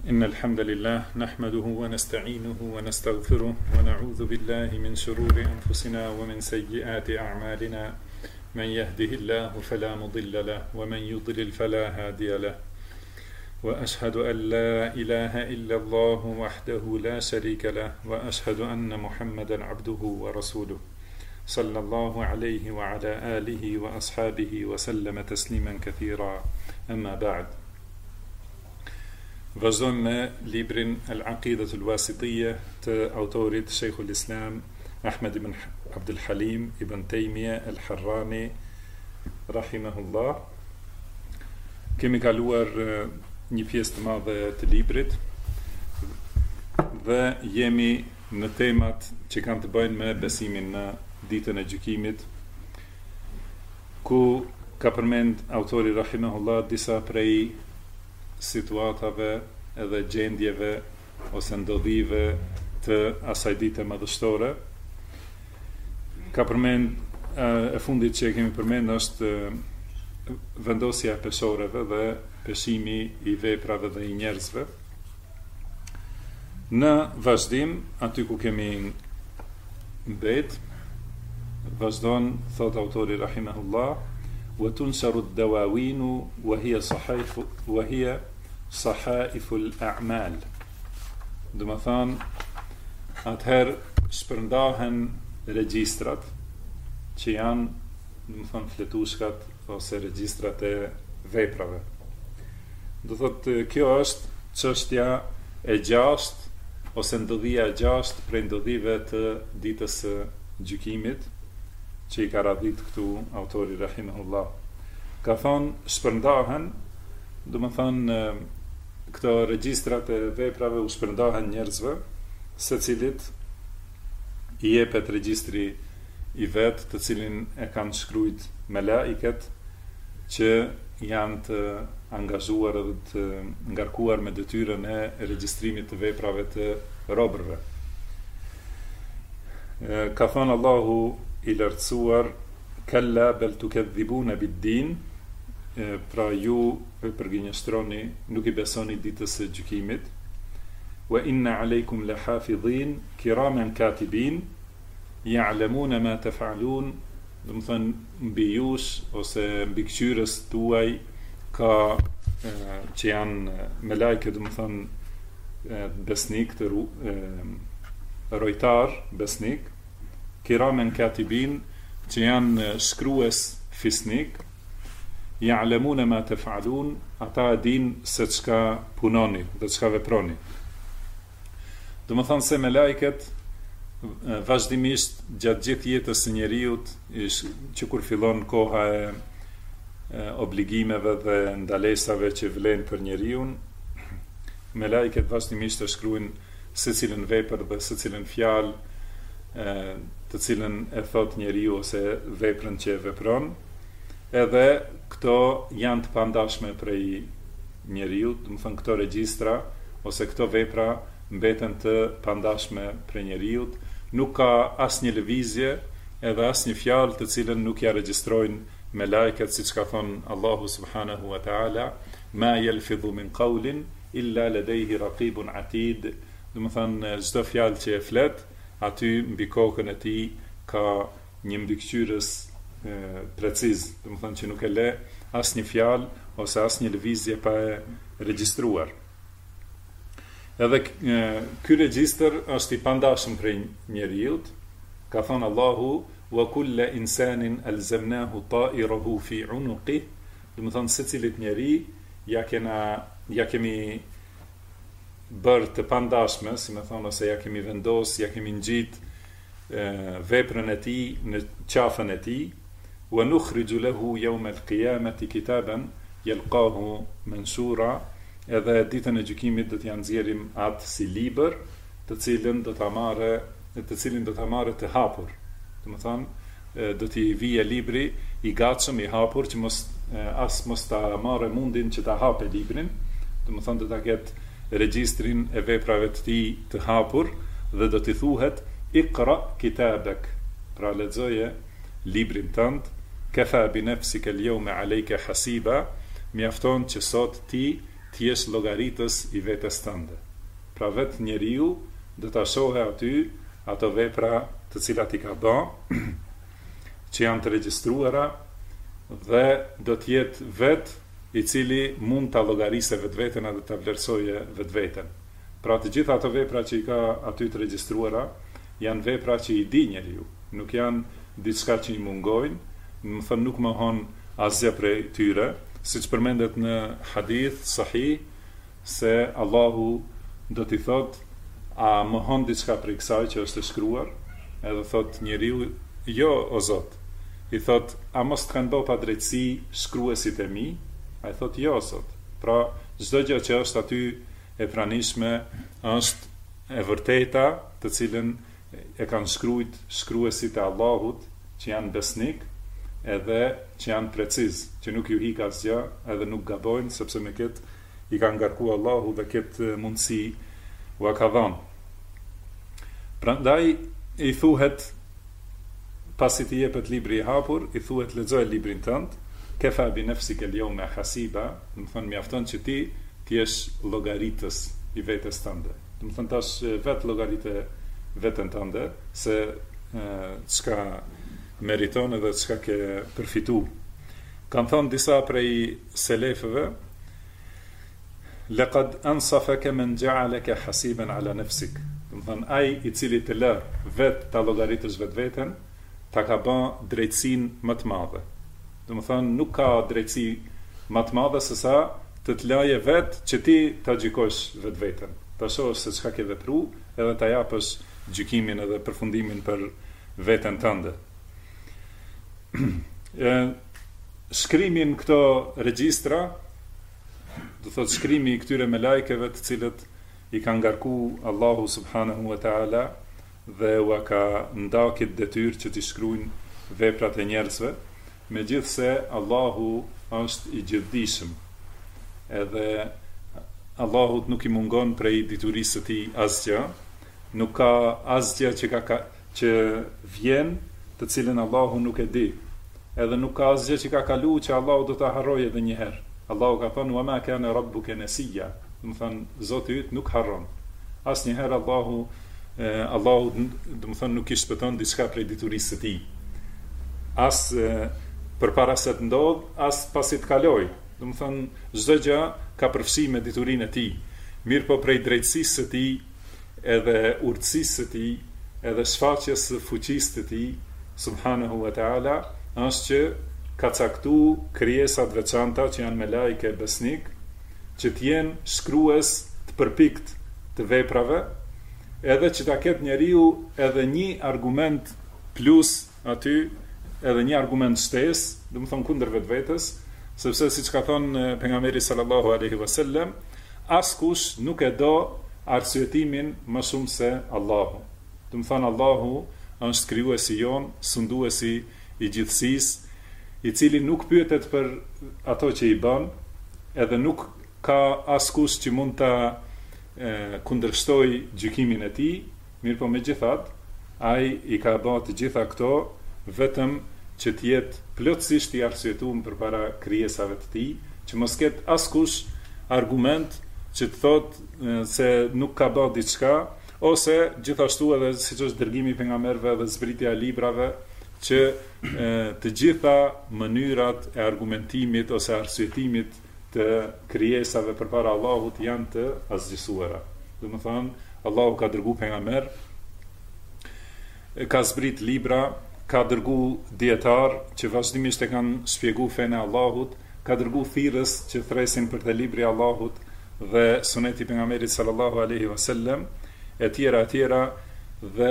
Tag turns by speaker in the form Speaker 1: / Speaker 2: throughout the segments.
Speaker 1: إن الحمد لله نحمده ونستعينه ونستغفره ونعوذ بالله من شرور أنفسنا ومن سيئات أعمالنا من يهده الله فلا مضل له ومن يضلل فلا هادي له وأشهد أن لا إله إلا الله وحده لا شريك له وأشهد أن محمدا عبده ورسوله صلى الله عليه وعلى آله وأصحابه وسلم تسليما كثيرا أما بعد. Vazhdojmë me librin Al-Aqidatul Wasitiyya të autorit Sheikhul Islam Ahmed ibn Abdul Halim ibn Taymiyah Al-Harrani rahimahullah. Kemi kaluar një pjesë të madhe të librit dhe jemi në temat që kanë të bëjnë me besimin në ditën e gjykimit, ku ka përmend autori rahimahullah disa prej situatave edhe gjendjeve ose ndodhive të asaj dite madhështore. Ka përmend e fundit që kemi përmend është vendosja e peshoreve dhe peshimi i veprave dhe i njerëzve. Në vazhdim, aty ku kemi mbet, vazhdon, thot autori rahimahullah, وتنشر الدواوين وهي صحائف الأعمال. Do të thonë, atëherë shpërndahen regjistrat që janë, do të thonë, fletushkat ose regjistrat e veprave. Do thotë, kjo është çështja e gjashtë ose ndodhia e gjashtë prej ndodhive të ditës së gjykimit, që i ka radhit këtu autori rahimahullah. Ka thonë shpërndahen, do më thonë këto regjistrat e veprave u shpërndahen njerëzve, se cilit i jepet regjistri i vetë, të cilin e kanë shkrujt me laiket që janë të angazhuar dhe të ngarkuar me detyrën e regjistrimit të veprave të robërve. Ka thonë Allahu i lartësuar, kalla bel tukadhibuna bid-din, pra ju përgjigjëstroni, nuk i besoni ditës së gjykimit. Wa inna alaykum lahafidhin kiraman katibin ya'lamuna ma taf'alun, do të thënë mbi jush ose mbi këqyrës tuaj ka që janë me lajke, do të thënë besnik të rojtar besnik, kiramen katibin, që janë shkrues fisnik, ya'lamuna ma taf'alun, ata e din se çka punoni dhe çka veproni. Do të thonë se me lajket vazhdimisht gjatë gjithë jetës së njeriut, që kur fillon koha e obligimeve dhe ndalesave që vlen për njeriun, me lajket vazhdimisht e shkruajnë secilën vepër dhe secilën fjalë të cilën e thot njeriu ose veprën që e vepron, edhe këto janë të pandashme prej njeriu, do të thënë këto regjistra ose këto vepra mbeten të pandashme prej njeriu, nuk ka asnjë lëvizje edhe asnjë fjalë të cilën nuk ja regjistrojnë me lajket, siç ka thënë Allahu subhanahu wa taala, ma yalfidhu min qawlin illa ladayhi raqibun atid, do të thënë çdo fjalë që e flet, aty mbi kokën e tij ka një mbikëqyrës preciz, do të thonë që nuk e le asnjë fjalë ose asnjë lëvizje pa e regjistruar. Edhe ky regjistër është i pandashëm prej njeriu. Ka thënë Allahu, wa kullu insanin alzamnahu ta'irahu fi 'unuqih, do të thonë secilit njeri ja kemi bërë të pandashme, si me thonë, ose ja kemi vendos, ja kemi ngjit veprën e tij në qafën e tij, wa nukhriju lahu yawm al-qiyamati kitaban yalqahu manshura, edhe ditën e gjykimit do t'ja nxjerrim atë si libër, të cilin do ta marrë të hapur. Do të thonë, do t'i vijë libri i gatshëm, i hapur, që mos ta marrë mundin që ta hapë librin, do të thonë do ta ketë regjistrin e veprave të tij të hapur dhe do t'i thuhet iqra kitabak, pra lexoje librin tënd, kafa bi nafsika al-yawma alayka hasiba, mjafton që sot ti të jesh llogaritës i vetes tënde. Pra vetë njeriu do ta shohë aty ato vepra të cilat i ka bërë, që janë të regjistruara, dhe do të jetë vetë i cili mund ta llogarisë vetveten dhe ta vlerësojë vetveten. Pra të gjitha ato vepra që i ka aty të regjistruara janë vepra që i di njeriu, nuk janë diçka që i mungojnë, më thënë nuk mohon asgjë prej tyre, siç përmendet në hadith sahih se Allahu do t'i thot, a mohon diçka prej kësaj që është e shkruar? Edhe thot njeriu, jo o Zot. I thot, a mos të kanë bërë pa drejtësi shkruesit e mi? A i thot, jo o Zot. Pra çdo gjë që është aty e pranishme është e vërteta, të cilën e kanë shkruajt shkruesit e Allahut, që janë besnik, edhe që janë preciz, që nuk ju hik asgjë, edhe nuk gabojnë, sepse me këtë i ka ngarku Allahu dhe këtë mundësi u ka dhënë. Prandaj i thuhet, pasi të jepet libri i hapur, i thuhet lexoje librin tënd, kefa bi nafsika al-yawma hasiba, do të thonë mjafton që ti të jesh llogaritës i vetes tënde. Do të thonë tash vetë llogaritë veten tënde, se çka meriton edhe çka ke përfitu. Kanë thonë disa prej selefëve, laqad ansafaka man ja'alaka hasiban ala nafsik. Do të thonë ai i cili të lë vetë ta llogaritësh vetveten, ta ka bën drejtësinë më të madhe. Do të thonë nuk ka drejtësi më të madhe se sa të laje vetë që ti ta gjykosh vetveten. Ta shohësh se çka ke vepruar edhe ta japësh gjykimin edhe përfundimin për veten tënde. Shkrimin këto regjistra, do thot shkrimi i këtyre me lajkeve të cilët i ka ngarku Allahu subhanahu wa ta'ala dhe u ka ndakit detyrë që t'i shkruajnë veprat e njerëzve, megjithse Allahu është i gjithdijshëm, edhe Allahut nuk i mungon prej diturisë së tij asgjë, nuk ka asgjë që vjen të cilën Allahu nuk e di, edhe nuk ka asgjë që ka kalu që Allahu do ta harrojë edhe një herë. Allahu ka thënë wa ma kana rabbuka nasiya, do të thonë Zoti yt nuk harron. Asnjëherë Allahu do të thonë nuk i shpëton diçka prej diturisë së tij. As përpara se të ndodh, as pasi të kaloj. Do të thonë çdo gjë ka përfshi me diturinë e tij. Mirë po prej drejtësisë së tij, edhe urtësisë së tij, edhe shfaqjes së fuqisë të tij subhanahu wa ta'ala, është që ka caktu krijesat veçanta që janë me lajke besnik, që t'jenë shkrues të përpikt të veprave, edhe që ta ketë njeriu edhe një argument plus aty, edhe një argument shtesë, do të thonë kundër vetvetes, sepse siç ka thënë pejgamberi sallallahu alaihi wasallam, askush nuk e do arsyetimin më shumë se Allahu. Do të thonë Allahu është krijuesi jon, sunduesi i gjithësisë, i cili nuk pyetet për ato që i bën, edhe nuk ka askush që mund ta kundërshtojë gjykimin e tij, mirëpo megjithatë, ai i ka bërë të gjitha këto vetëm që të jetë plotësisht i arsyetuar përpara krijesave të tij, që mos ketë askush argument që të thotë se nuk ka bërë diçka, ose gjithashtu edhe siç është dërgimi i pejgamberëve dhe zbritja e librave, që të gjitha mënyrat e argumentimit ose arsyetimit të krijesave përpara Allahut janë të asgjësuara. Do të thonë, Allahu ka dërguar pejgamber, ka zbrit libra, ka dërgu dietar që vazhdimisht e kanë shpjeguar fenë e Allahut, ka dërgu thirrës që thresin për të libri i Allahut dhe suneti i pejgamberit sallallahu alaihi wasallam, e tjera, dhe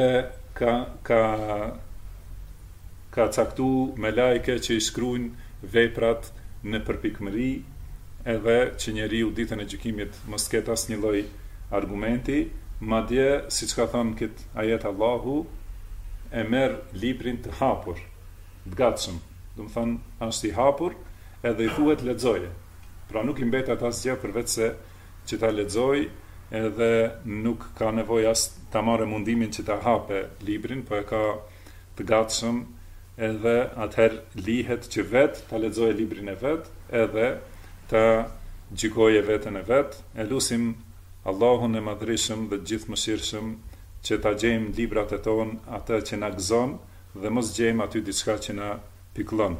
Speaker 1: ka caktu me lajke që i shkruajnë veprat në përpikmëri, edhe që njeriu ditën e gjykimit mos ketë asnjë lloj argumenti, madje siç ka thënë këtë ajet Allahu, e merr librin të hapur, të gatshëm. Do të thonë është i hapur edhe i thuhet lexoje. Pra nuk i mbetet asgjë përveç se që ta lexoj, edhe nuk ka nevojë as ta marrë mundimin që ta hape librin, po e ka të gatshëm, edhe atëherë lihet që vetë ta lexojë librin e vet, edhe ta gjykoje veten e vet, e lusim Allahun e madhrishëm dhe gjithë mëshirshëm që ta gjejmë librat e ton atë që na gëzon dhe mos gjejmë aty diçka që na pikëllon.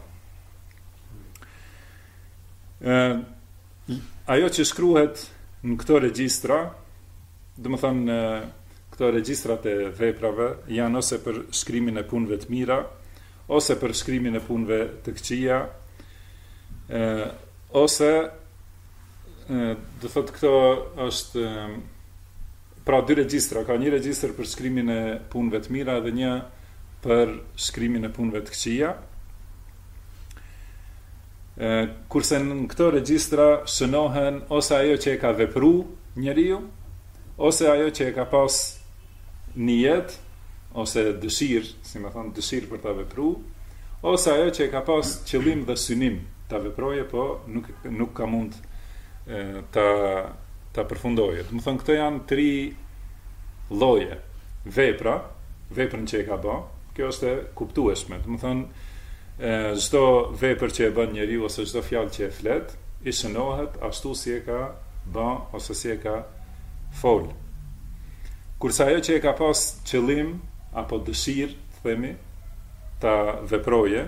Speaker 1: Ajo që shkruhet në këto regjistra, domethënë këto regjistrat e veprave janë ose për shkrimin e punëve të mira, ose për shkrimin e punëve të këqija, ose do thotë këto është pra dy regjistra, ka një regjistër për shkrimin e punëve të mira dhe një për shkrimin e punëve të këqija. Kurse në këto regjistra shënohen ose ajo që e ka vepru njeriu, ose ajo që e ka pas nijet, ose dëshirë, si më thonë dëshirë për ta vepru, ose ajo që e ka pas qëllim dhe synim ta veproje, po nuk ka mund ta përfundoje. Do të thonë këto janë 3 lloje. Veprën që e ka bë, kjo është e kuptueshme. Do të thonë çdo vepër që e bën njeriu ose çdo fjalë që e flet, i shënohet ashtu si e ka bë ose si e ka fol. Kurse ajo që e ka pas qëllim apo dëshirë, themi, ta veproje,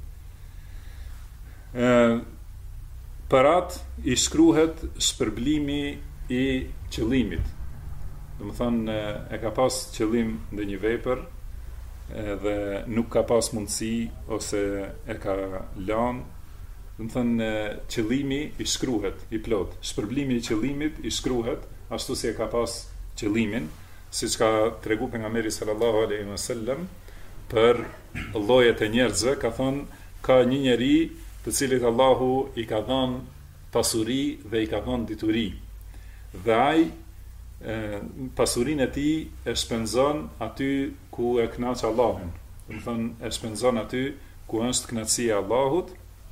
Speaker 1: për atë i shkruhet shpërblimi i qëllimit. Do të thonë e ka pas qëllim ndonjë vepër dhe nuk ka pas mundësi ose e ka lënë, do të thonë qëllimi i shkruhet i plot. Shpërblimi i qëllimit i shkruhet ashtu si e ka pas qëllimin, siç ka tregu pejgamberi sallallahu alaihi wasallam për llojet e njerëzve, ka thonë ka një njeri të cilit Allahu i ka dhënë pasuri dhe i ka dhënë dituri. Dhe ai pasurinë e tij e shpenzon aty ku e kënaq Allahun. Do të thonë e shpenzon aty ku është kënaqësia e Allahut.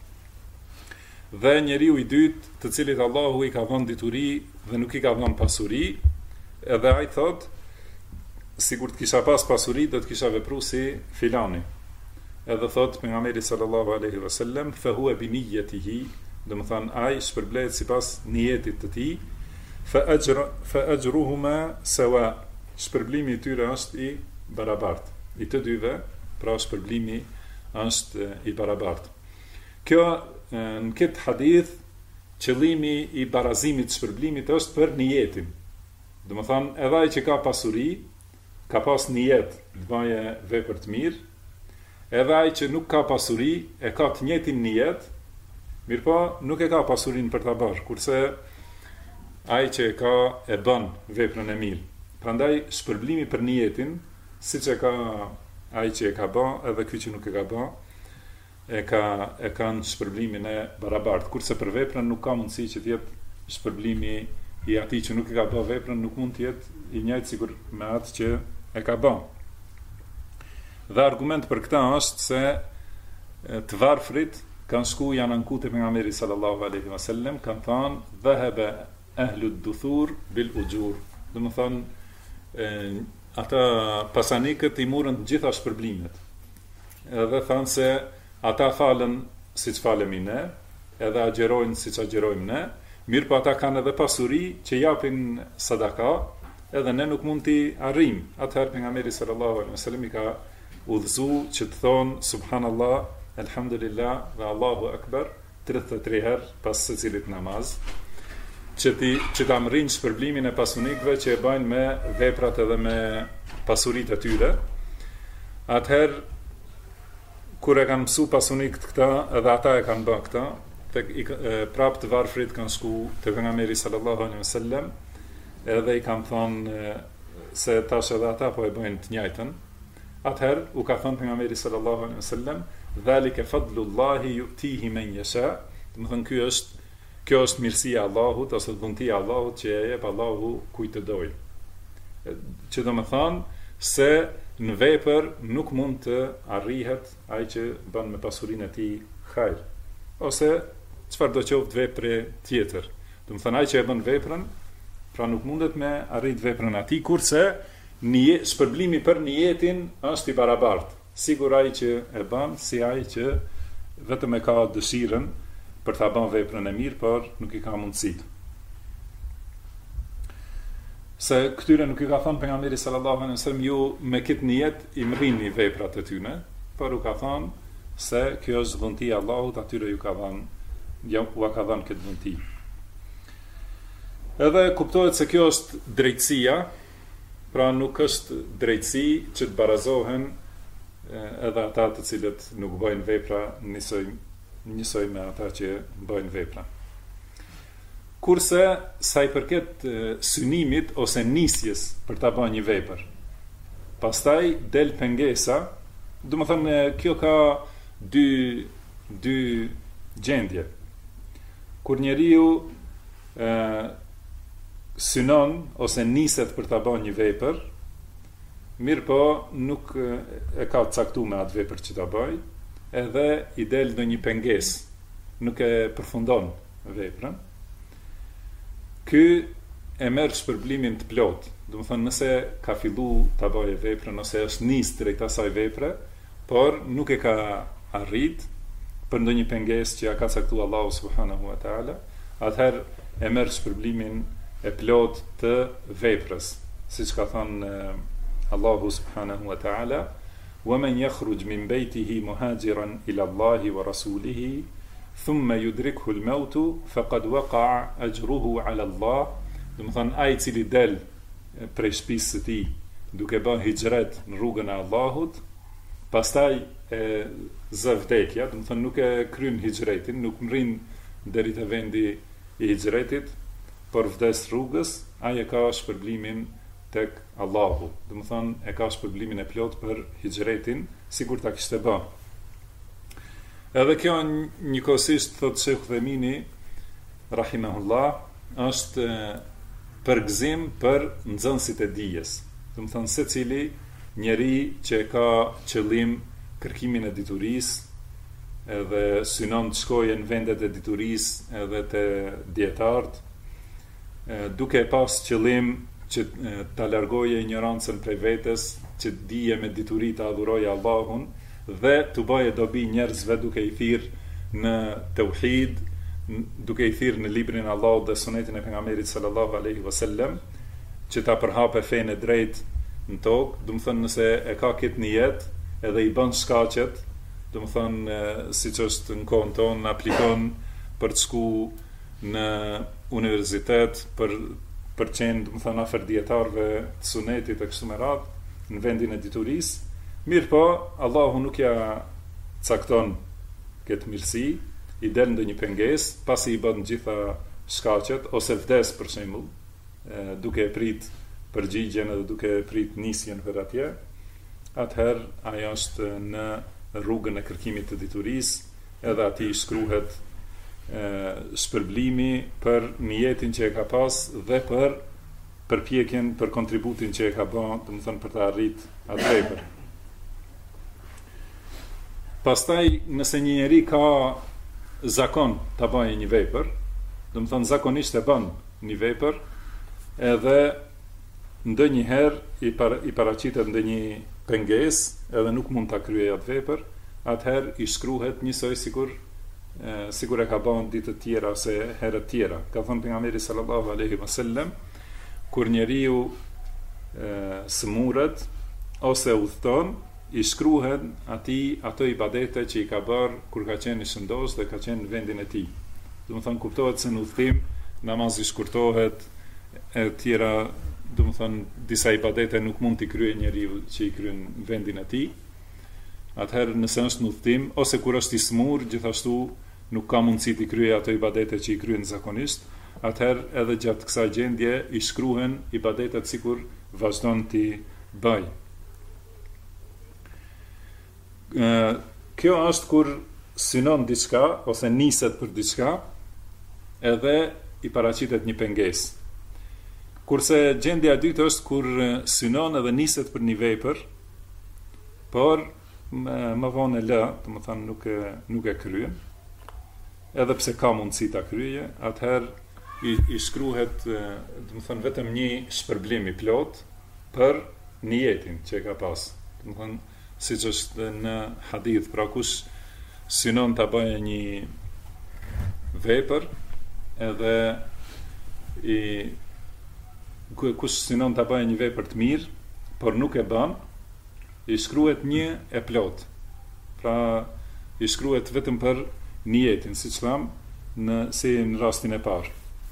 Speaker 1: Dhe njeriu i dytë, të cilit Allahu i ka dhënë dituri dhe nuk i ka dhënë pasuri, edhe ai thotë, sikur të kisha pas pasuri, do të kisha vepru si filani. Edhe thot pejgamberi sallallahu alaihi wasallam, fa huwa bi niyyatihi, do të thonë ai shpërblet sipas niyetit të tij, fa ajruhuma sawa, shpërblimi i tyre është i barabartë. I të dyve, pra shpërblimi është i barabartë. Kjo në këtë hadith, qëllimi i barazimit të shpërblimit është për niyetin. Do të thonë edhe ai që ka pasuri, ka pas nijet të bëje vepër të mirë, edhe ai që nuk ka pasuri, e ka të njëjtin nijet, mirëpo nuk e ka pasurinë për ta bërë, kurse ai që e ka e bën veprën e mirë. Prandaj shpërblimi për nijetin, siç e ka ai që e ka bë, edhe ky që nuk e ka bë, e kanë shpërblimin e barabartë. Kurse për veprën nuk ka mundësi që të jetë shpërblimi i atij që nuk e ka bë veprën, nuk mund të jetë i njëjtë sikur me atë që e ka bë. Dhe argument për këtë është se të varfrit kanë shku janë anku te pejgamberi sallallahu alaihi wasallam, kanë thënë dhahaba ahlud duthur bil ujur. Do të thonë ata pasanikët i morën të gjitha shpërblimet. Edhe thanë se ata falen siç falemi ne, edhe agjerojnë siç agjerojmë ne, mirë po ata kanë edhe pasuri që japin sadaka, edhe ne nuk mund t'i arrijmë. Atëherë pejgamberi sallallahu alaihi wasallam i ka udhëzu që të thonë subhanallah, elhamdulillah dhe Allahu akbar 33 herë pas secilit namaz, që ta mrinë shpërblimin e pasunikëve që e bajnë me veprat edhe me pasuritë e tyre. Atëherë kur e kanë mësu pasunikët këta, edhe ata e kanë bërë këta, prapë të varfrit kanë shku te pejgamberi sallallahu alaihi wasallam, edhe i kanë thonë se tash edhe ata po e bëjnë të njëjtën. Atëherë u ka thënë pejgamberi sallallahu alaihi wasallam, dhalika fadlullahi yu'tihi man yasha, do të thonë kjo është mirësia e Allahut ose dhuntia e Allahut që e jep Allahu kujt të dojë. Që do të thonë se në vepër nuk mund të arrihet ai që bën me pasurinë e tij hajr, ose çfarë do qoftë vepre tjetër. Do të thonë ai që e bën veprën, pra nuk mundet me arrit veprën atij, kurse shpërblimi për niyetin është i barabartë. Sigur ai që e bën, si ai që vetëm e ka dëshirën për ta bën veprën e mirë, por nuk i ka mundësi. Se këtyre nuk i ka thënë pejgamberi sallallahu alaihi wasallam ju me këtë nijet i mrrini veprat e tyre, por u ka thënë se kjo është dhunti e Allahut, atyre ju ka dhënë këtë dhunti. Edhe kuptohet se kjo është drejtësia, pra nuk është drejtësi që të barazohen edhe ata të cilët nuk bëjnë vepra njësoj me ata që bëjnë vepra. Kurse sa i përket synimit ose nisjes për ta bërë një vepër, pastaj del pengesa, do të thënë kjo ka dy gjendje. Kur njeriu synon ose niset për ta bërë një vepër, mirë po nuk e ka caktuar me atë vepër që ta bëj, edhe i del ndonjë pengesë, nuk e përfundon veprën. Ky e merr shpërblimin të plot. Do të thënë nëse ka filluar ta bëjë veprën ose është nis drejt asaj vepre, por nuk e ka arrit për ndonjë pengesë që ja ka caktuar Allahu subhanahu wa taala, atëherë e merr shpërblimin e plot të veprës, siç ka thënë Allahu subhanahu wa taala: "Wa man yakhruj min baytihi muhajiran ila Allahi wa rasulihi thumma yudrikhu al-maut faqad waqa'a ajruhu 'ala Allah." Do të thonë ai i cili del prej shtëpisë së tij duke bërë hijret në rrugën e Allahut, pastaj e zë vdekja, do të thonë nuk e kryen hijretin, nuk mrin deri te vendi i hijretit, por vdes rrugës, ai e ka shpërblimin tek Allahu. Do të thonë e ka shpërblimin e plot për hijretin, sikur ta kishte bërë. Edhe kjo njëkohësisht, thot Sheikh Uthemini rahimahullah, është përgëzim për nxënësit e dijes. Do të thonë secili njeri që ka qëllim kërkimin e diturisë edhe synon të shkojë në vendet e diturisë edhe të dietarët, duke pas qëllim që ta largoje ignorancën prej vetes, që dije me dituri të adhuroje Allahun dhe të bëje dobi njerëzve duke i thirrë në tauhid, duke i thirrë në librin e Allahut dhe sunetin e pejgamberit sallallahu alaihi wasallam, që ta përhape fenë e drejtë në tokë. Do të thonë nëse e ka këtë nijet edhe i bën shkaqet, do të thonë siç është në kohën tonë, aplikon për të shku në universitet, për qenë, do të thonë afër dietarëve të sunetit e kështu me radhë, në vendin e diturisë. Mirë po, Allahu nuk ja cakton këtë mirësi, i del ndonjë pengesë, pasi i bën gjitha shkaqet, ose vdes për shembull, duke e prit përgjigjen edhe duke e prit nisjen për atje, atëherë ajo është në rrugën e kërkimit të diturisë, edhe atij shkruhet shpërblimi për niyetin që e ka pas dhe për përpjekjen, për kontributin që e ka bën, do të thonë për të arritur atë vepër. Pastaj, nëse një njeri ka zakon ta bëjë një vepër, do të thonë zakonisht e bën një vepër, edhe ndonjëherë i paraqitet ndonjë pengesë, edhe nuk mund ta kryejë atë vepër, atëherë i shkruhet njësoj sikur e ka bën ditë të tjera ose herë të tjera. Ka thënë pejgamberi sallallahu alaihi wasallam, kur njeriu smuret ose udhton, i shkruhen atij ato ibadete që i ka bërë kur ka qenë i shëndos dhe ka qenë në vendin e tij. Do të thonë kuptohet se në udhtim namazi shkurtohet, e tjera, do të thonë disa ibadete nuk mund t'i kryejë njeriu që i kryen në vendin e tij. Atëherë nëse është në udhtim ose kur është i smur, gjithashtu nuk ka mundësi t'i kryejë ato ibadete që i kryen zakonisht, atëherë edhe gjatë kësaj gjendje i shkruhen ibadetet sikur vazhdon t'i bëj. Kjo është kur synon diçka ose niset për diçka edhe i paraqitet një pengesë. Kurse gjendja e dytë është kur synon edhe niset për një vepër, por më vonë e lë, do të thonë nuk e kryen, edhe pse ka mundësi ta kryejë, atëherë i shkruhet, do të thonë vetëm një shpërblim i plot për niyetin që e ka pas. Do të thonë siç është në hadith, pra kush synon ta bëjë vepër, edhe kush synon ta bëjë një vepër të mirë, por nuk e bën, i shkruhet 1 e plot. Pra i shkruhet vetëm për niyetin, siç tham, si në rastin e parë.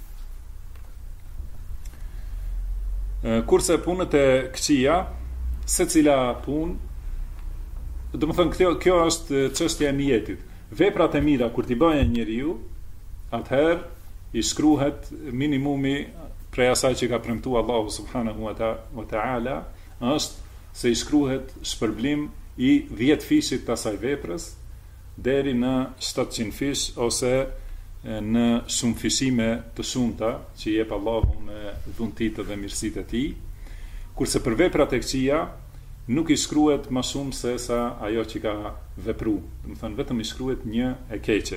Speaker 1: Kurse punët e këqija, secila punë, do të thënë kjo është çështja e niyetit. Veprat e mira kur t'i bëjë njeriu, atëherë i shkruhet minimumi prej asaj që ka premtuar Allahu subhanahu wa ta'ala, është se i shkruhet shpërblim i 10 fishit të asaj veprës deri në 700 fish ose në shumë fishime të shumta që i jep Allahu me dhuntitë dhe mirësitë e tij. Kurse për veprat e këqija nuk i shkruhet më shumë se sa ajo që ka vepruar. Do të thënë vetëm i shkruhet 1 e keqe.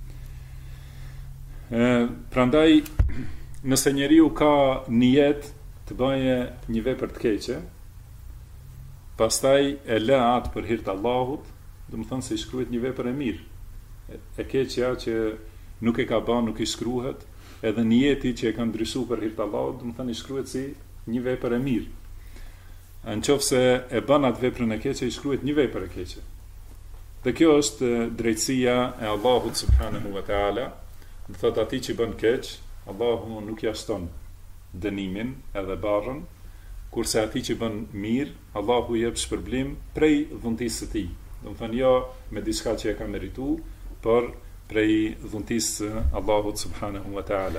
Speaker 1: Prandaj nëse njeriu ka niyet të bëjë një vepër të keqe, pastaj e lë atë për hir të Allahut, do të thënë se i shkruhet një vepër e mirë. E keqja që nuk e ka bën, nuk i shkruhet, edhe niyeti që e ka ndryshuar për hir të Allahut, do të thënë i shkruhet si një vepër e mirë. Nëse e bën atë veprën e keqe, i shkruhet një vepër e keqe. Dhe kjo është drejtësia e Allahut subhanahu wa ta'ala. Do thotë atij që bën keq, Allahu nuk ja shton dënimin edhe barrën, kurse atij që bën mirë, Allahu jep shpërblim prej dhuntisë së tij. Do të thënë jo me diçka që e ka merituar, por prej dhuntisë Allahut subhanahu wa ta'ala.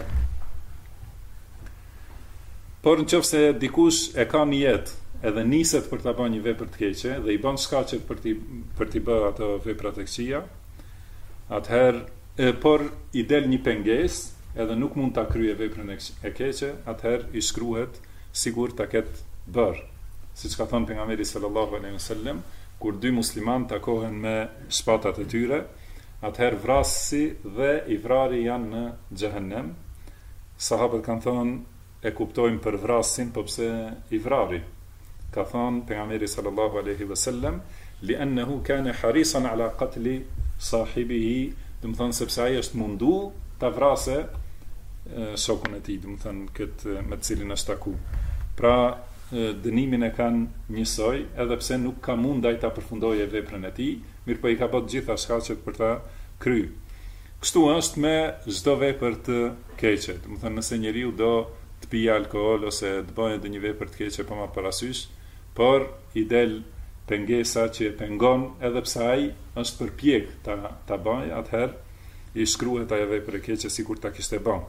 Speaker 1: Por nëse dikush e ka niyet edhe niset për ta bërë një vepër të keqe dhe i bën shkaqet për t'i bërë ato veprat e këqija, atëherë por i del një pengesë edhe nuk mund ta kryejë veprën e keqe, atëherë i shkruhet sigur ta ketë bërë. Siç ka thënë pejgamberi sallallahu alaihi wasallam, kur 2 musliman takohen me shpatat e tyre, atëherë vrasësi dhe i vrari janë në xhehenem. Sahabët kanë thënë, e kuptojmë për vrasin, po pse i vrari? Ka thënë pejgamberi sallallahu alaihi wasallam, li'annahu kana harisan ala qatli sahibihi, do të thonë sepse ai është mundu ta vrasë shokun e tij, do të thonë këtë me të cilin është taku. Pra dënimin e kanë njësoj, edhe pse nuk ka mundaj ta përfundojë veprën e tij, mirë po i ka bërë gjitha shkaqet për ta kryer. Kështu është me çdo vepër të keqe. Do të thonë nëse njeriu do të pijë alkool ose të bëjë edhe një vepër të keqe pa marrë parasysh, por i del pengesa që e pengon, edhe pse ai është përpjek ta bëjë, atëherë i shkruhet ajo vepër e keqe sikur ta kishte bën.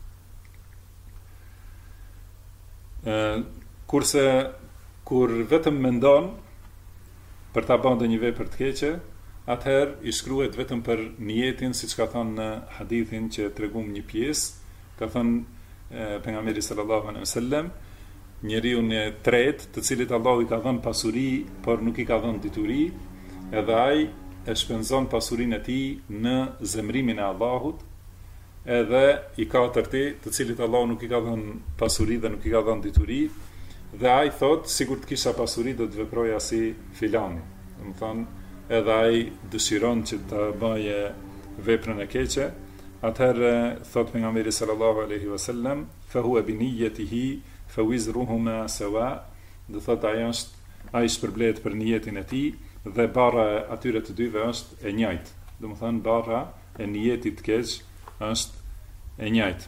Speaker 1: Kurse kur vetëm mendon për ta bënë një vepër të keqe, atëherë i shkruhet vetëm për niyetin, siç ka thënë në hadithin që tregum një pjesë, ka thënë pejgamberi sallallahu alaihi wasallam, njeriu në tretë, të cilit Allahu i ka dhënë pasuri, por nuk i ka dhënë dituri, edhe ai e shpenzon pasurinë e tij në zemrimin e Allahut, edhe i katërti, të cilit Allahu nuk i ka dhënë pasuri dhe nuk i ka dhënë dituri, dhe ai thot, sikur të kisha pasuri do të veproja si filani. Do të thonë, edhe ai dëshiron që të bëje veprën e keqe, atëherë thot pejgamberi sallallahu alaihi wasallam, fa huwa bi niyyatihi fa wizruhuma sawa, do thot ai shpërblet për niyetin e tij dhe barra e atyre të dyve është e njëjtë. Do të thonë barra e niyetit të keq është e njëjtë.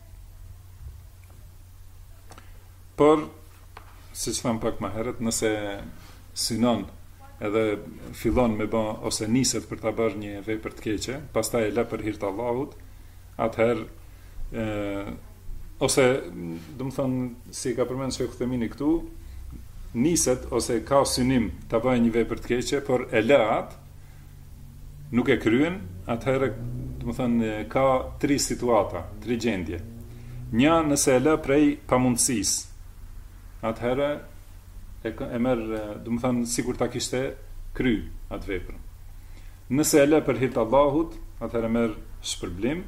Speaker 1: Por si që thamë pak më herët, nëse synon edhe fillon me bë ose niset për ta bërë një vepër të keqe, pastaj e lë për hir të Allahut, atëherë ose do të thonë si ka përmendur Sheikh Themini këtu, niset ose ka synim ta bëjë një vepër të keqe, por e lë atë, nuk e kryen, atëherë do të thonë ka 3 situata, 3 gjendje. Një, nëse e lë prej pamundësisë, atëherë e merr, do të thënë sikur ta kishte kry atë veprën. Nëse e lë për hir të Allahut, atëherë merr shpërblim.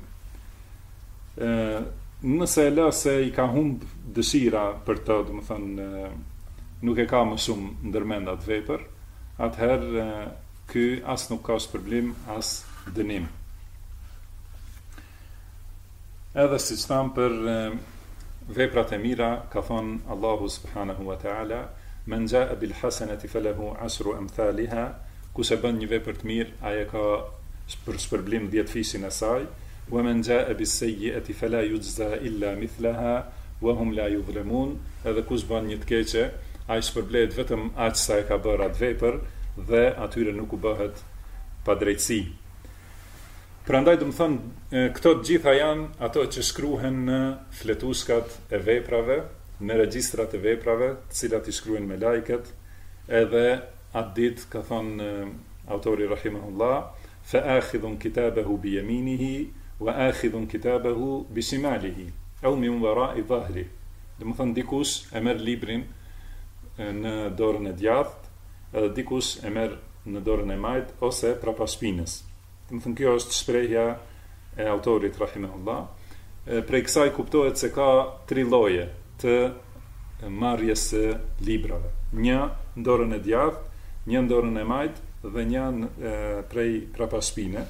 Speaker 1: Nëse e lë se i ka humb dëshira për të, do të thënë nuk e ka më shumë ndërmend atë vepër, atëherë ky as nuk ka shpërblim, as dënim. Edhe si që thamë për veprat e mira, ka thonë Allahu subhanahu wa ta'ala, men jaa bil hasanati falahu ashru amthaliha, kush e bën një vepër të mirë, ai ka për shpërblim 10 fishin e saj, wa men jaa bis sayyi'ati fala yujza illa mithlaha wa hum la yuzlamun, edhe kush bën një të keqe, ai shpërblet vetëm aq sa e ka bërë atë vepër dhe atyre nuk u bëhet padrejtësi. Prandaj do të thonë këto të gjitha janë ato që shkruhen në fletuskat e veprave, në regjistrat e veprave, të cilat i shkruajnë me lajket, edhe atë ditë ka thonë autori rahimahullah, fa akhidhun kitabahu bi yaminihi wa akhidhun kitabahu bi shimalihi aw min wara'i dhahri. Do të thonë dikush e merr librin në dorën e djathtë, edhe dikush e merr në dorën e majt ose prapas shpinës. Do të thonë kjo është shprehja e autorit rahimahullah. Prej kësaj kuptohet se ka 3 lloje të marrjes së librave. Një në dorën e djathtë, një në dorën e majt dhe një prej prapas shpine.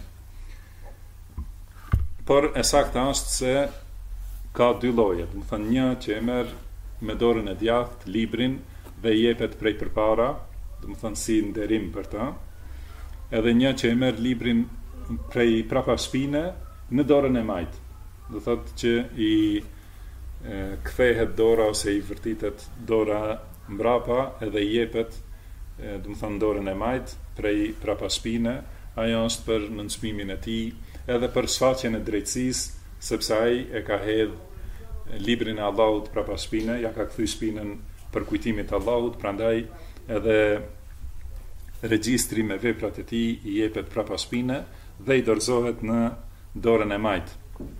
Speaker 1: Por e saktë është se ka 2 lloje. Do të thonë një që e merr me dorën e djathtë librin dhe i jepet prej përpara, do të thonë si nderim për ta, edhe një që e merr librin prej prapas shpine në dorën e majt. Do thotë që i kthehet dora ose i vërtitet dora mbrapa edhe i jepet, do të thonë dorën e majt prej prapas shpine. Ajo është për nënçmimin e tij, edhe për shfaqjen e drejtësisë, sepse ai e ka hedh librin e Allahut prapas shpine, ja ka kthy shpinën për kujtimin e Allahut, prandaj edhe regjistri me veprat e tij i jepet prapas shpine dhe i dorëzohet në dorën e majt.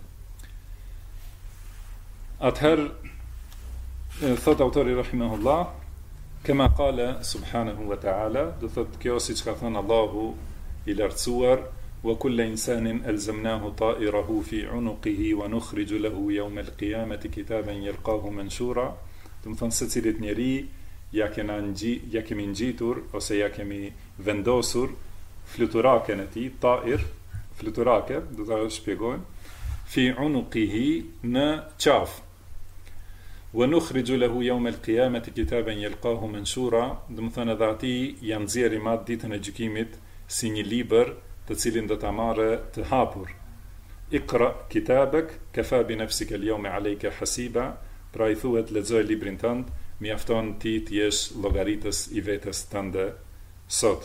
Speaker 1: Atëherë, thot autori rahimahullah, kema qala subhanahu wa ta'ala, do thot kjo si që ka thënë Allahu i lartësuar, wa kulla insanin elzemnahu ta'irahu fi unuqihi wa nukhriju lahu yawma al-qiyamati kitaban yalqahu manshura. Do të thonë se cilit njeri ja kemi ngjitur ose ja kemi vendosur fluturake në tij, ta'ir, fluturake, do ta shpjegojmë, fi unuqihi, në qaf. Wa nukhriju lahu yawma al-qiyamati kitaban yalqahu manshura, do të thonë edhe ati janë nxjerrim atë ditën e gjykimit si një libër të cilin do ta marrë të hapur. Iqra kitabak kafa bi nafsika al-yawma alayka hasiba, pra i thuhet lexoj librin tënd, mjafton ti të jesh llogaritës i vetes tënde sot.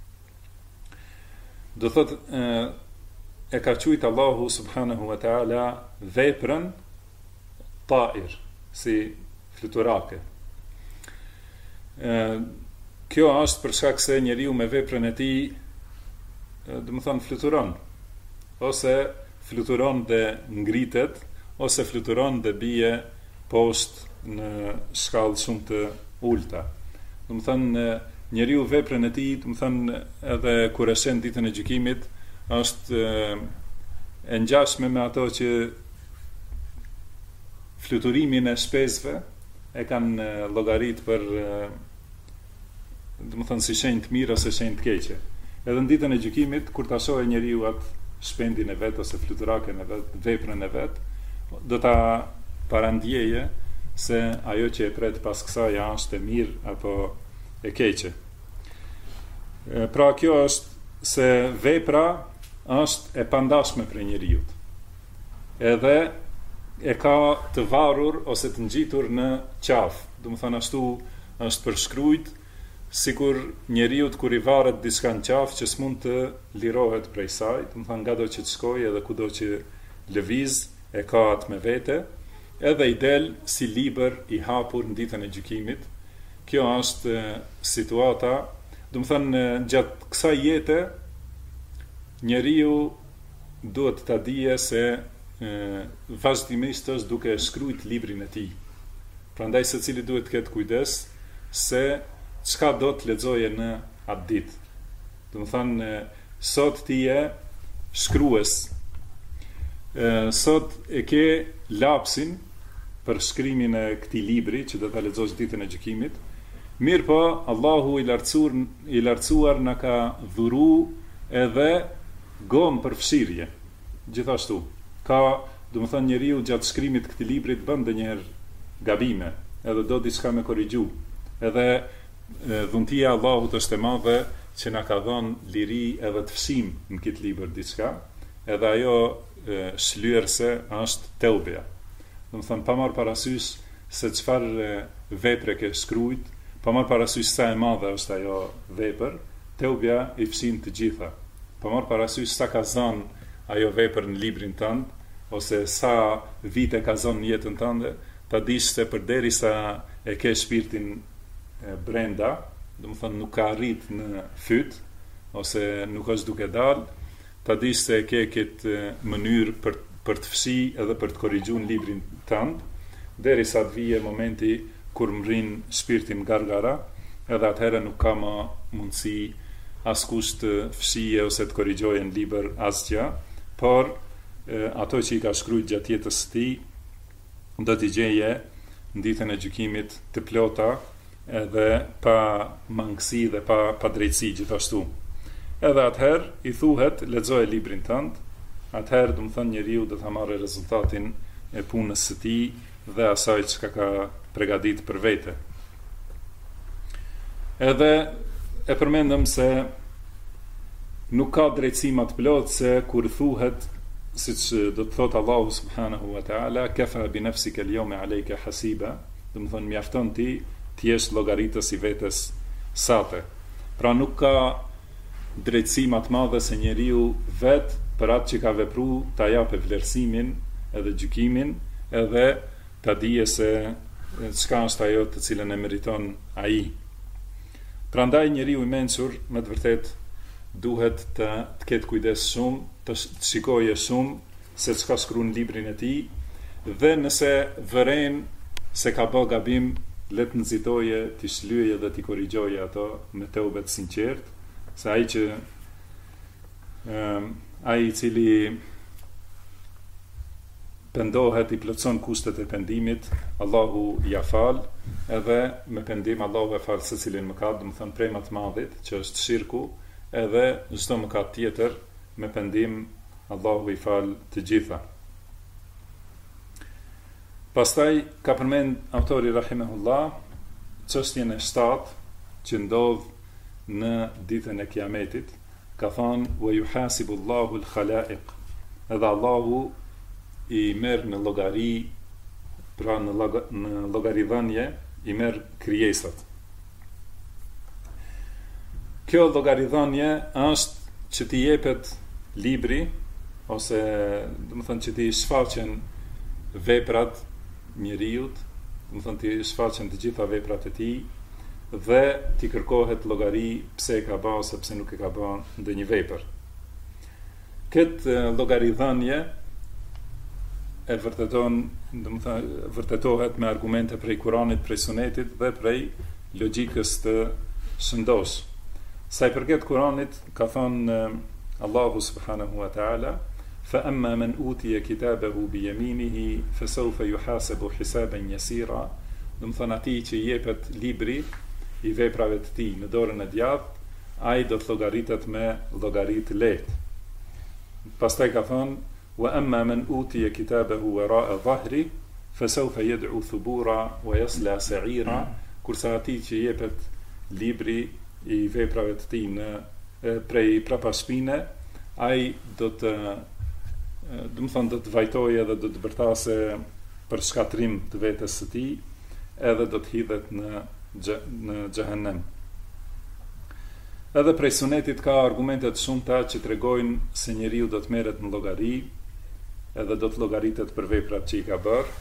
Speaker 1: Do thot e ka quajtur Allahu subhanahu wa ta'ala veprën ta'ir, si fluturake. Kjo është për shkak se njeriu me veprën e tij, do të thonë fluturon, ose fluturon dhe ngritet, ose fluturon dhe bie poshtë në shkallë shumë të ulta. Do të thonë njeriu veprën e tij, do të thonë edhe kur e shën ditën e gjykimit, është e ngjashme me ato që fluturimin e shpesëve e kanë llogarit për, do të thonë si shenjë të mirë ose shenjë të keqe. Edhe në ditën e gjykimit, kur ta shohë njeriu atë shpendin e vet ose fluturaken e vet, veprën e vet, do ta parandjeje se ajo që e pret pas kësaj është e mirë apo e keqe. Pra kjo është se vepra është e pandashme për njeriu. Edhe e ka të varur ose të ngjitur në qafë. Do të thonë ashtu është përshkruajt, sikur njeriu kur i varet diçka në qafë që s'mund të lirohet prej saj, do të thonë ngado që të shkojë edhe kudo që lëviz e ka atë me vete, edhe i del si libër i hapur në ditën e gjykimit. Kjo është situata, do të thonë gjatë kësaj jete njeriu duhet ta dije se vazhdimisht është duke shkruajt librin e tij. Prandaj secili duhet të ketë kujdes se çka do të lexoje në atë ditë. Do të thonë sot ti je shkrues. Sot e ke lapsin për shkrimin e këtij libri që do ta lexosh ditën e gjykimit. Mirë po, Allahu i lartësuar na ka dhuru edhe gomë për fshirje. Gjithashtu, ka do të thonë njeriu gjatë shkrimit të këtij libri bën ndonjëherë gabime, edhe do diçka me korrigju. Edhe dhuntia e Allahut është e madhe që na ka dhënë liri edhe të fshim në këtë libër diçka, edhe ajo shlyerse është teubja. Do të thonë pa marr parasysh se çfarë vepre ke shkruajt, pa marr parasysh sa e madhe është ajo vepër, teubja i fshin të gjitha. Pa marr parasysh sa ka zënë ajo vepër në librin tënd, ose sa vite ka zënë në jetën tënde, ta dish se përderisa e ke shpirtin brenda, do të thonë nuk ka arrit në fyt, ose nuk është duke dalë, ta dish se e ke këtë mënyrë për të fshi edhe për të korrigjuar librin tënd, derisa të vijë momenti kur mrin shpirtin gargara, edhe atëherë nuk ka më mundësi askush të fshije ose të korrigjoje në libër asgjë, por ato që i ka shkruajtur gjatë jetës së tij do t'i gjeje në ditën e gjykimit të plota, edhe pa mangësi dhe pa drejtësi gjithashtu. Edhe atëherë i thuhet lexoje librin tënd, atëherë do të thonë njeriu do ta marrë rezultatin e punës së tij dhe asaj që ka përgatitur për vete. Edhe e përmendëm se nuk ka drejtësi më të plotë se kur thuhet, siç do të thotë Allahu subhanahu wa taala, kafa bi nafsika al-yawma alayka hasiba, do të thonë mjafton ti të jesh llogaritës i vetes sate. Pra nuk ka drejtësi më të madhe se njeriu vet për atë që ka vepruar ta japë vlerësimin edhe gjykimin, edhe ta dije se çka është ajo të cilën e meriton ai. Prandaj njeriu i mençur me të vërtetë duhet të ketë kujdes shumë, të shikojë shumë se çka shkruan në librin e tij, dhe nëse vëren se ka bë gabim, le të nxitoje, të shlyejë dhe të korrigjoje ato me teubë të sinqert, se ai i cili pendohet i plotson kushtet e pendimit, Allahu ja fal, edhe me pendim Allahu e fal secilin mëkat, do të thonë prej më të madhit që është shirku, edhe çdo mëkat tjetër me pendim Allahu i fal të gjitha. Pastaj ka përmend autori rahimahullah çështjen e 7 që ndodh në ditën e Kiametit, ka thënë wa yuhasibu Allahu al-khalaiq, edhe Allahu i merr në llogari, pra në llogaridhënie i merr krijesat. Kjo llogaridhënie është që t'i jepet libri, ose do të thonë që t'i shfaqen veprat njeriut, do të thonë t'i shfaqen të gjitha veprat e tij, dhe t'i kërkohet llogari pse e ka bërë ose pse nuk e ka bërë ndonjë vepër. Këtë llogaridhënie e vërteton, do të thonë vërtetohet me argumente prej Kuranit, prej Sunetit dhe prej logjikës të shëndosh. Sa i përket Kuranit, ka thënë Allahu subhanahu wa ta'ala, fa amma man utiya kitabahu bi yaminihi fa sawfa yuhasabu hisaban yasira, do të thonë atij që i jepet libri i veprave të tij në dorën e djathtë, ai do të llogaritet me llogari të lehtë. Pastaj ka thënë wa amma man utiya kitabahu wara'a dhahri fa sawfa yad'u thubura wa yasla sa'ira, kurse atij që i jepet libri i veprave të tij në prej prapaspine, ai do të vajtojë edhe do të bërtase për shkatrim të vetes së tij, edhe do të hidhet në xhehenem. Edhe prej Sunetit ka argumente të shumta që tregojnë se njeriu do të merret në llogari, edhe do të llogaritet për veprat që i ka bërë.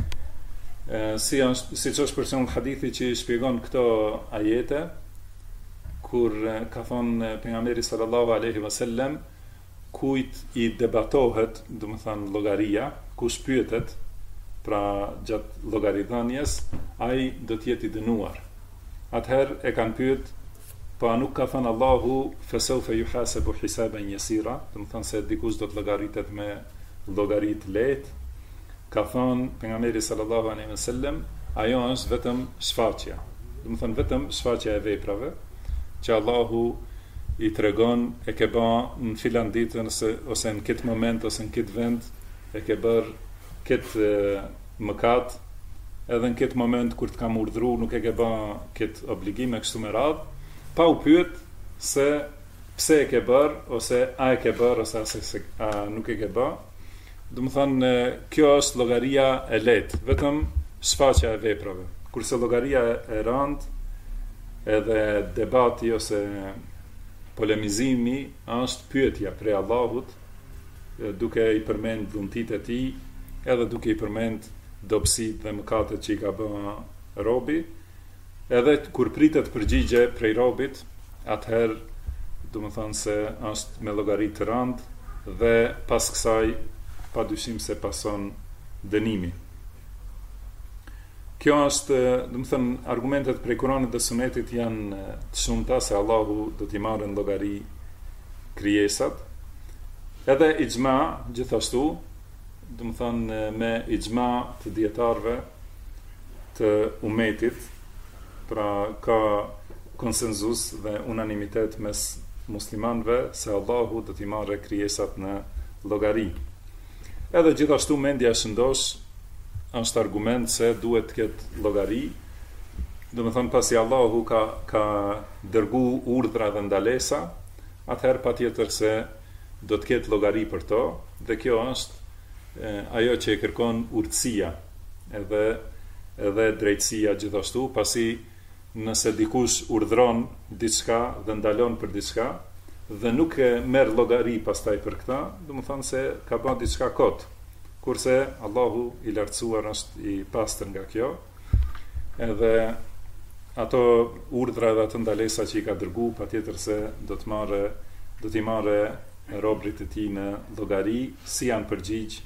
Speaker 1: Siç është për shembull hadithi që shpjegon këto ajete, kur ka thonë pejgamberi sallallahu alaihi wasallam, kujt i debatohet, do të thonë llogaria, kush pyetet, pra gjatë llogaridhënies, ai do të jetë i dënuar. Atëherë e kanë pyet, po nuk ka thënë Allahu fa sawfa yuhasabu hisaban yasira, do të thonë se dikush do të llogaritet me llogari të lehtë. Ka thënë pejgamberi sallallahu alaihi wasallam, ajo është vetëm shfaqja, do të thonë vetëm shfaqja e veprave që Allahu i tregon e ke ba në filan ditën ose në këtë moment ose në këtë vend e ke bërë këtë mëkat, edhe në këtë moment kur të kam urdhru nuk e ke bë këtë obligim e kështu me radhë, pa u pyet se pse e ke bërë, ose a e ke bërë, ose a nuk e ke bërë. Do të thonë, kjo është llogaria e lehtë, vetëm shfaqja e veprave. Kurse llogaria e rëndë, edhe debati ose polemizimi është pyetja prej Allahut, duke i përmend dhuntit e tij, edhe duke i përmend dobësitë dhe mëkatet që i ka bërë robi, edhe kur pritet përgjigje prej robit, atëherë do të thonë se është me llogari të rëndë dhe pas kësaj padyshim se pason dënimi. Kjo është, do të thënë, argumentet prej Kuranit dhe Sunetit janë të shumta se Allahu do t'i marrë në llogari krijesat. Edhe ixhma gjithashtu, do të thënë me ixhma të dietarëve të umetit, pra ka konsenzus dhe unanimitet mes muslimanëve se Allahu do t'i marrë krijesat në llogari. Edhe gjithashtu mendja shëndosh është argument se duhet të ketë llogari. Do të thonë pasi Allahu ka dërgu urdhra dhe ndalesa, atëherë patjetër se do të ketë llogari për to, dhe kjo është ajo që e kërkon urtësia, edhe drejtësia gjithashtu, pasi nëse dikush urdhron diçka dhe ndalon për diçka dhe nuk e merr llogari pastaj për këtë, do të thonë se ka bërë diçka kot. Kurse Allahu i lartësuar është i pastër nga kjo, edhe ato urdhra dhe ato ndalesa që i ka dërgu, patjetër se do t'i marrë robrit e tij në llogari, si janë përgjigj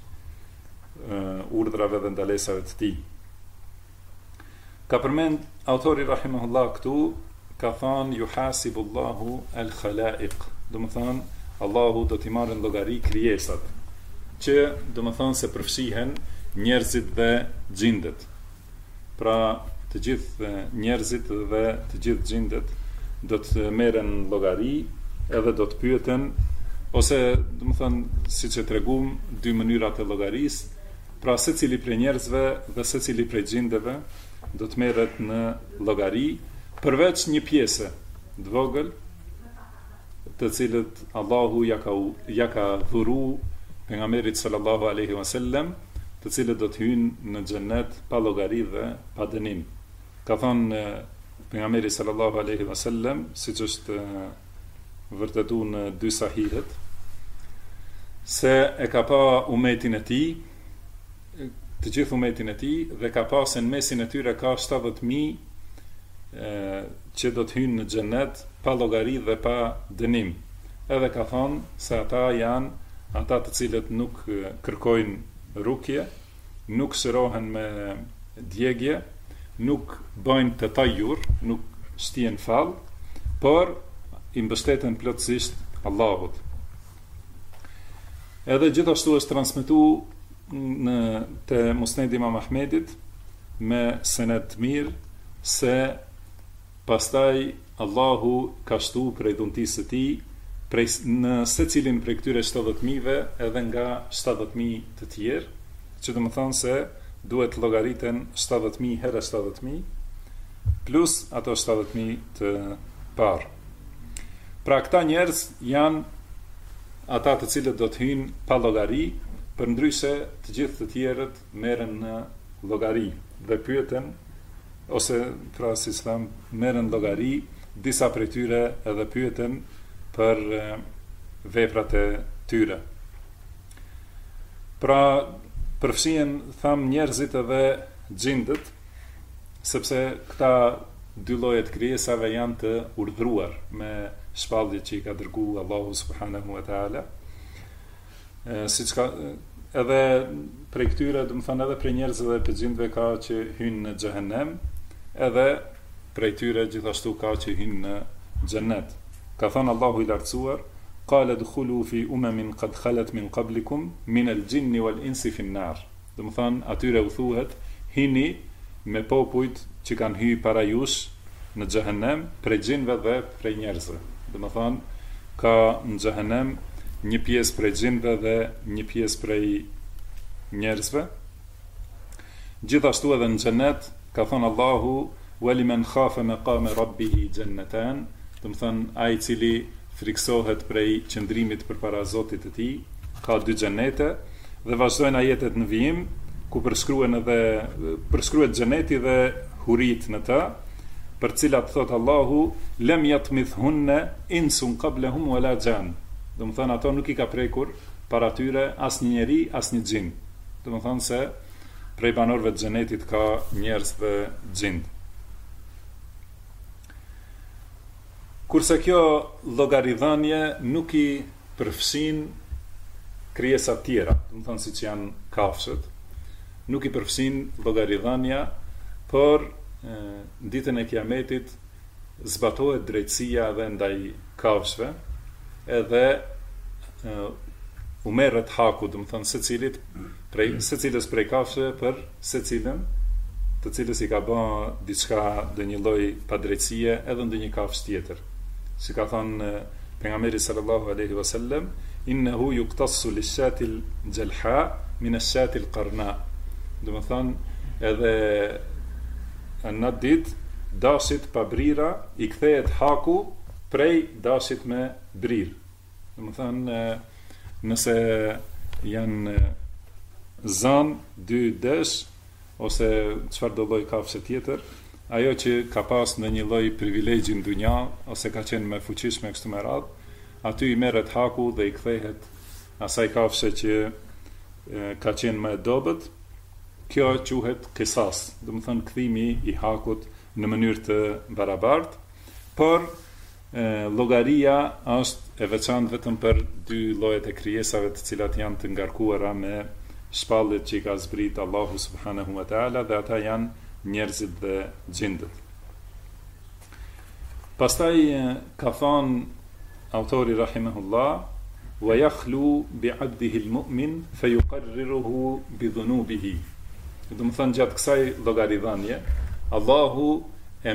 Speaker 1: urdhrave dhe ndalesave të tij. Ka përmend autori rahimahullah këtu, ka thënë yuhasibullahu al-khalaiq, do të thonë Allahu do t'i marrë në llogari krijesat, që do të thonë se përfshihen njerëzit dhe xhindet. Pra të gjithë njerëzit dhe të gjithë xhindet do të merren në llogari, edhe do të pyeten, ose do të thonë siç e tregum, dy mënyrat e llogarisë, pra secili prej njerëzve dhe secili prej xhindeve do të merret në llogari, përveç një pjese të vogël, të cilët Allahu ja ka dhuru pejgamberit sallallahu alaihi wasallam, të cilët do të hyjnë në xhennet pa llogari dhe pa dënim. Ka thënë pejgamberi sallallahu alaihi wasallam, siç është vërtetuar në dy sahihet, se e ka pa umetin e tij, të gjithë umetin e tij, dhe ka pasë në mesin e tyre ka 70.000 që do të hyjnë në xhennet pa llogari dhe pa dënim. Edhe ka thonë se ata janë ata të cilët nuk kërkojnë rukje, nuk shërohen me djegje, nuk bëjnë të tajur, nuk shtien fall, por i mbështeten plotësisht Allahut. Edhe gjithashtu është transmetuar te Musnedi Imam Ahmedit me senet mirë se pastaj Allahu ka shtu prej dhuntisë së tij në secilin prej këtyre 70.000-ve edhe nga 70.000 të tjerë, që do të thonë se duhet llogariten 70.000 herë 70.000 plus ato 70.000 të parë. Pra këta njerëz janë ata të cilët do të hyjnë pa llogari, përndryshe të gjithë të tjerët merren në llogari dhe pyeten, ose pra si thënë, merren në llogari, disa prej tyre edhe pyeten për veprat e tyre. Pra përfshihen tham njerëzit edhe xhindët, sepse këta dy llojet krijesave janë të urdhëruar me shpalljet që i ka dërguar Allahu subhanahu wa taala. Siç ka edhe prej këtyre, do të thonë edhe prej njerëzve dhe të xhindëve ka që hyjnë në xhehenem, edhe prej tyre gjithashtu ka që hyjnë në xhennet. Ka thënë Allahu i lartësuar: "Qala dkhulu fi umamin qad khalat min qablikum min al-jinni wal-insi fi an-nar." Do të thonë atyre u thuhet hini me popujt që kanë hyrë para jush në xhehenem, prej xhinëve dhe prej njerëzve. Do të thonë ka në xhehenem një pjesë prej xhinëve dhe një pjesë prej njerëzve. Gjithashtu edhe në xhenet ka thënë Allahu waliman khafa maqama rabbih jannatan, do të thënë ai i cili friksohet prej qëndrimit përpara Zotit të tij, ka dy xhenete dhe vazhdojnë ajetet në vijim ku përshkruhet xheneti dhe hurit në të, për cilat thot Allahu lem yatmithunna insun qablahum wala jan. Do të thënë ato nuk i ka prekur para tyre asnjë njeri, asnjë xhin. Do të thënë se prej banorëve të xhenetit ka njerëz dhe xhin. Kurse kjo llogaridhënie nuk i përfshin krijesa të tjera, do të thënë siç janë kafshët, nuk i përfshin llogaridhënia, por ditën e Kiametit zbatohet drejtësia edhe ndaj kafshëve, edhe u merret haku, do të thënë secilës prej kafshëve për secilën të cilës i ka bën diçka, ndonjë lloj padrejtësie edhe ndonjë kafshë tjetër. Si ka thënë pejgamberi sallallahu alaihi wasallam, innahu yuqtassu lish-shatil jalha min ash-shatil qarna. Do të thënë edhe në ditë dashit pa brira i kthehet haku prej dashit me brir. Do të thënë nëse janë zan dy desh ose çfarë do lloj kafshë tjetër, ajo që ka pas në një lloj privilegji në dunja ose ka qenë më fuqishme kështu me radhë, aty i merret haku dhe i kthehet asaj kafshë që ka qenë më e dobët. Kjo quhet qisas, do të thënë kthimi i hakut në mënyrë të barabartë, por llogaria është e veçantë vetëm për dy llojet e krijesave të cilat janë të ngarkuara me shpalljet që i ka zbrit Allahu subhanahu wa taala, dhe ata janë njerëzit dhe xhindët. Pastaj ka thënë autori rahimahullah, wa yakhlu bi 'abdihi al-mu'min fa yuqarriruhu bi dhunubihi. Do të thënë gjatë kësaj llogaridhënie, Allahu e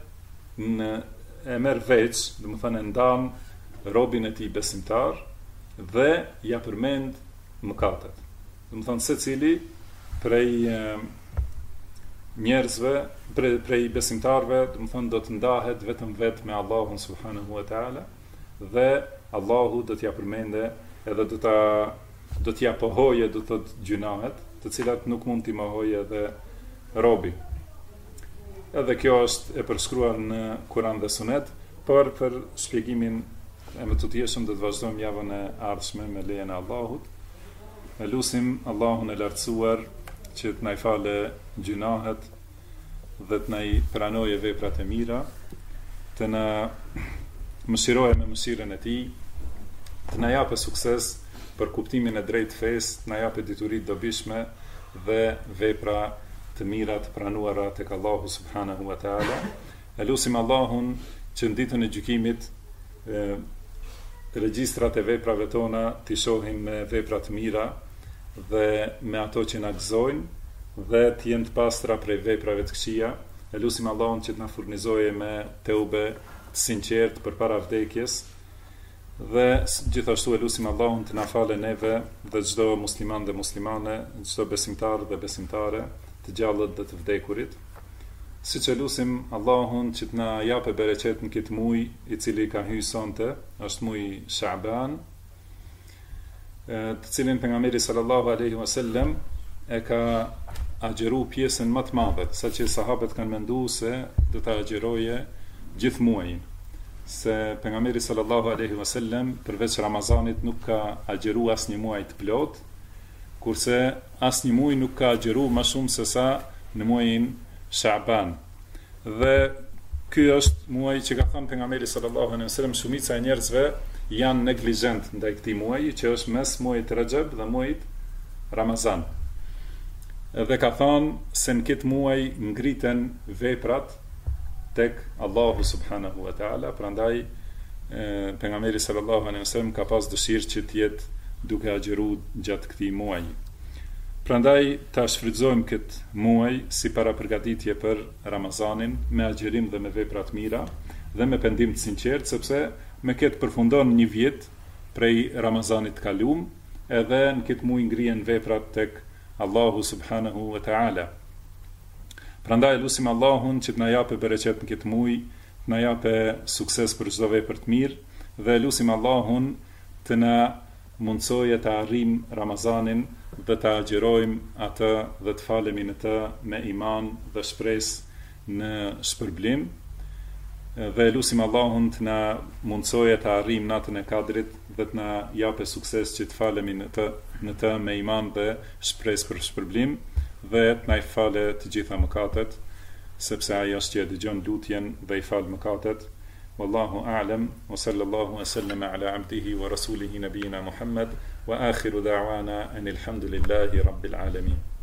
Speaker 1: merr veç, do të thënë ndan robin e tij besimtar dhe ja përmend mëkatet. Do të thënë secili prej njerëzve, prej besimtarve, do të thënë do të ndahet vetëm vetë me Allahun subhanahu wa taala, dhe Allahu do t'ja përmende edhe do t'ja pohoje, do të thotë gjunahet, të cilat nuk mund t'i mohojë edhe robi. Edhe kjo është e përshkruar në Kur'an dhe Sunet, por për shpjegimin e më tutjetshëm do të vazhdojmë javën e ardhshme me lejen e Allahut. Ne lutim Allahun e lartësuar që të na i falë gjunahet dhe të na i pranojë veprat e mira, të na mëshirojë me mëshirën e tij, të na japë sukses për kuptimin e drejtë fesë, të na japë dituri të dobishme dhe vepra të mira të pranuara tek Allahu subhanahu wa taala. Ne lutim Allahun që në ditën e gjykimit regjistrat e veprave tona t'i shohin me vepra të mira dhe me ato që na gëzojnë dhe të jenë të pastra prej veprave të këqija. Ne lutim Allahun që të na furnizojë me teube të sinqertë përpara vdekjes, dhe gjithashtu e lutim Allahun të na falë neve dhe çdo musliman dhe muslimane, çdo besimtar dhe besimtare, të gjallët dhe të vdekurit. Siç e lutim Allahun që të na japë bereqet në këtë muaj i cili ka hyrë sonte, është muaji Sha'ban, të cilin pejgamberi sallallahu alaihi wasallam e ka agjeru pjesën më të madhe, saqë sahabët kanë menduar se do ta agjeroje gjithë muajin, se pejgamberi sallallahu alaihi wasallam përveç Ramazanit nuk ka agjeru asnjë muaj të plot, kurse asnjë muaj nuk ka agjeru më shumë se sa në muajin Sha'ban. Dhe ky është muaj që ka thënë pejgamberi sallallahu alaihi wasallam shumica e njerëzve janë neglizhent ndaj këtij muaji, që është mes muajit Rajab dhe muajit Ramazan. Dhe ka thënë se në këtë muaj ngriten veprat tek Allahu subhanahu wa taala, prandaj pejgamberi sallallahu alaihi wasallam ka pas dëshirë që të jetë duke agjeruar gjatë këtij muaji. Prandaj ta shfrytëzojmë këtë muaj si parapërgatitje për Ramazanin me agjerim dhe me vepra të mira dhe me pendim të sinqert, sepse me këtë përfundon një vjet prej Ramazanit të kaluar, edhe në këtë muaj ngrihen veprat tek Allahu subhanahu wa ta'ala. Prandaj lutim Allahun që të na japë bereqet në këtë muaj, të na japë sukses për çdo vepër të mirë dhe lutim Allahun të na mundsojë të arrijmë Ramazanin dhe të agjërojmë atë dhe të falemi në të me iman dhe shpresë në shpërblim. Dhe lutim Allahun të na mundsojë të arrijmë natën e Kadrit dhe të na japë sukses që të falemi në të me iman dhe shpresë për shpërblim dhe të na i falë të gjitha mëkatet, sepse ai është që dëgjon lutjen dhe i fal mëkatet. Wallahu a'lam wa sallallahu wa sallama ala abdihi wa rasulihi nabiyina Muhammad wa akhiru da'wana anil hamdulillahi rabbil alamin.